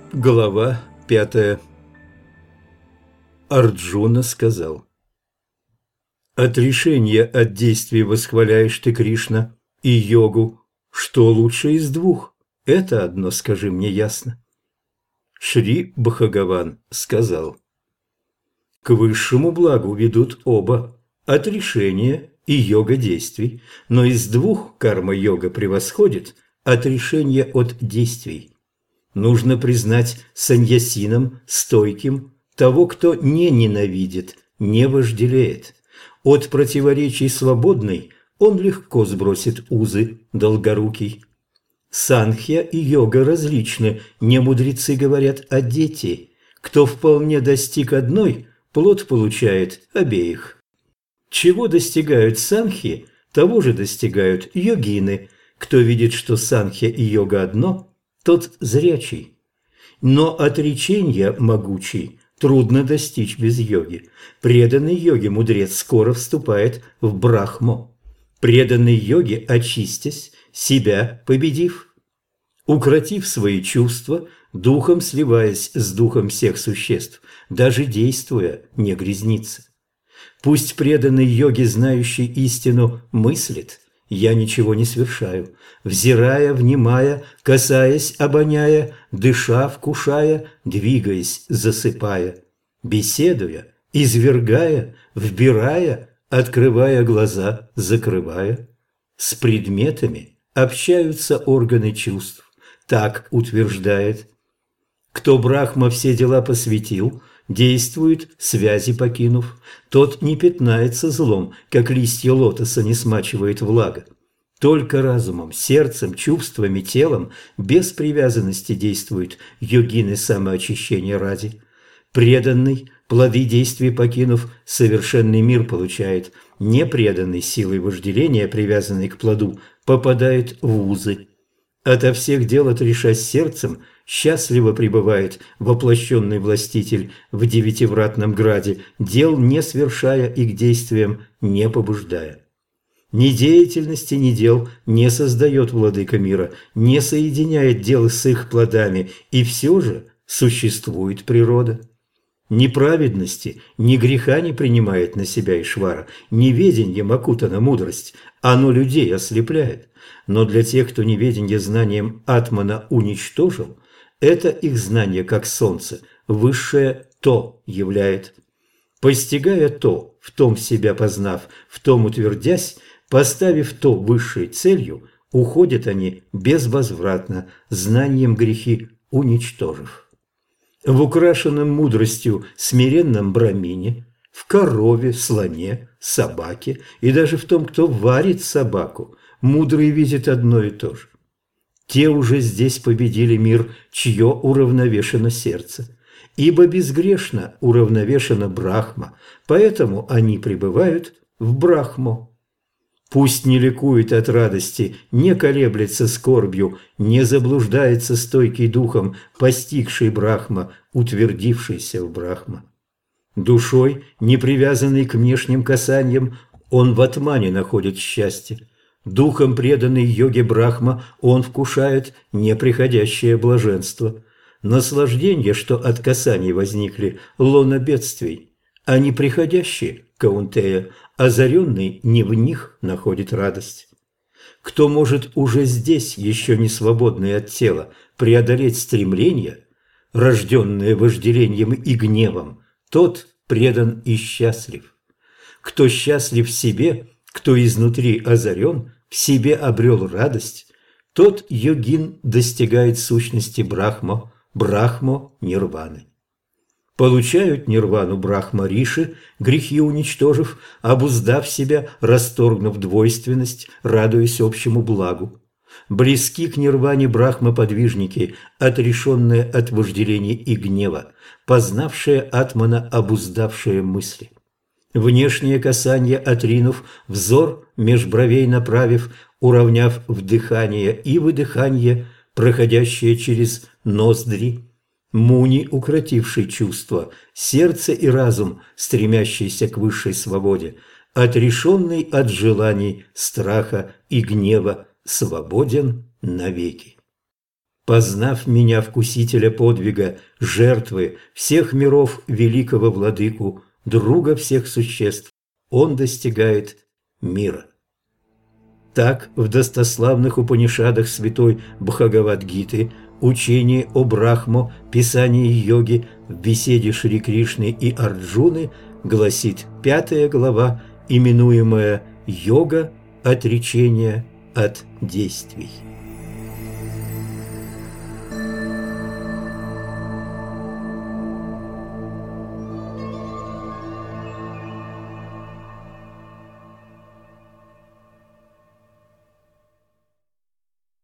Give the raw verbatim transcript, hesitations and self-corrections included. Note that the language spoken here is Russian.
Глава пятая. Арджуна сказал: «Отрешение от действий восхваляешь ты, Кришна, и йогу. Что лучше из двух? Это одно скажи мне ясно». Шри Бхагаван сказал: «К высшему благу ведут оба – отрешение и йога действий, но из двух карма-йога превосходит отрешение от действий. Нужно признать саньясином, стойким, того, кто не ненавидит, не вожделеет. От противоречий свободный он легко сбросит узы, долгорукий. Санхья и йога различны, не мудрецы говорят о дети. Кто вполне достиг одной, плод получает обеих. Чего достигают санхи, того же достигают йогины. Кто видит, что санхья и йога одно, тот зрячий. Но отречения могучий трудно достичь без йоги. Преданный йоге мудрец скоро вступает в брахму. Преданный йоге, очистясь, себя победив, укротив свои чувства, духом сливаясь с духом всех существ, даже действуя, не грязнится. Пусть преданный йоге, знающий истину, мыслит: «Я ничего не совершаю», взирая, внимая, касаясь, обоняя, дыша, вкушая, двигаясь, засыпая, беседуя, извергая, вбирая, открывая глаза, закрывая. С предметами общаются органы чувств, так утверждает. Кто Брахма все дела посвятил, действует, связи покинув, тот не пятнается злом, как листья лотоса не смачивает влага. Только разумом, сердцем, чувствами, телом, без привязанности действует йогины самоочищения ради. Преданный, плоды действий покинув, совершенный мир получает. Непреданный, силой вожделения, привязанный к плоду, попадает в узы. Ото всех дел отрешась сердцем, счастливо пребывает воплощенный властитель в девятивратном граде, дел не свершая и к действиям не побуждая. Ни деятельности, ни дел не создает владыка мира, не соединяет дел с их плодами, и все же существует природа. Ни праведности, ни греха не принимает на себя Ишвара, неведеньем окутана мудрость, оно людей ослепляет. Но для тех, кто неведенье знанием Атмана уничтожил, это их знание, как солнце, высшее то являет. Постигая то, в том себя познав, в том утвердясь, поставив то высшей целью, уходят они безвозвратно, знанием грехи уничтожив. В украшенном мудростью смиренном брамине, в корове, слоне, собаке и даже в том, кто варит собаку, мудрый видит одно и то же. Те уже здесь победили мир, чье уравновешено сердце, ибо безгрешно уравновешена Брахма, поэтому они пребывают в Брахмо. Пусть не ликует от радости, не колеблется скорбью, не заблуждается стойкий духом, постигший Брахма, утвердившийся в Брахма. Душой, не привязанный к внешним касаниям, он в атмане находит счастье. Духом преданный йоге Брахма он вкушает неприходящее блаженство. Наслаждение, что от касаний возникли, лона бедствий, а неприходящие, Каунтея, озаренный не в них находит радость. Кто может уже здесь, еще не свободный от тела, преодолеть стремления, рожденные вожделением и гневом, тот предан и счастлив. Кто счастлив в себе, кто изнутри озарен, в себе обрел радость, тот йогин достигает сущности Брахмо, Брахмо нирваны. Получают нирвану Брахма-риши, грехи уничтожив, обуздав себя, расторгнув двойственность, радуясь общему благу. Близки к нирване Брахма-подвижники, отрешенные от вожделения и гнева, познавшие атмана, обуздавшие мысли. Внешнее касание отринув, взор меж бровей направив, уравняв вдыхание и выдыхание, проходящее через ноздри. Муни, укротивший чувства, сердце и разум, стремящийся к высшей свободе, отрешенный от желаний, страха и гнева, свободен навеки. познав меня, вкусителя подвига, жертвы всех миров великого владыку, друга всех существ, он достигает мира. Так в достославных Упанишадах святой Бхагавад-гиты, учении о Брахмо, писании йоги, в беседе Шри Кришны и Арджуны гласит пятая глава, именуемая «Йога отречения от действий».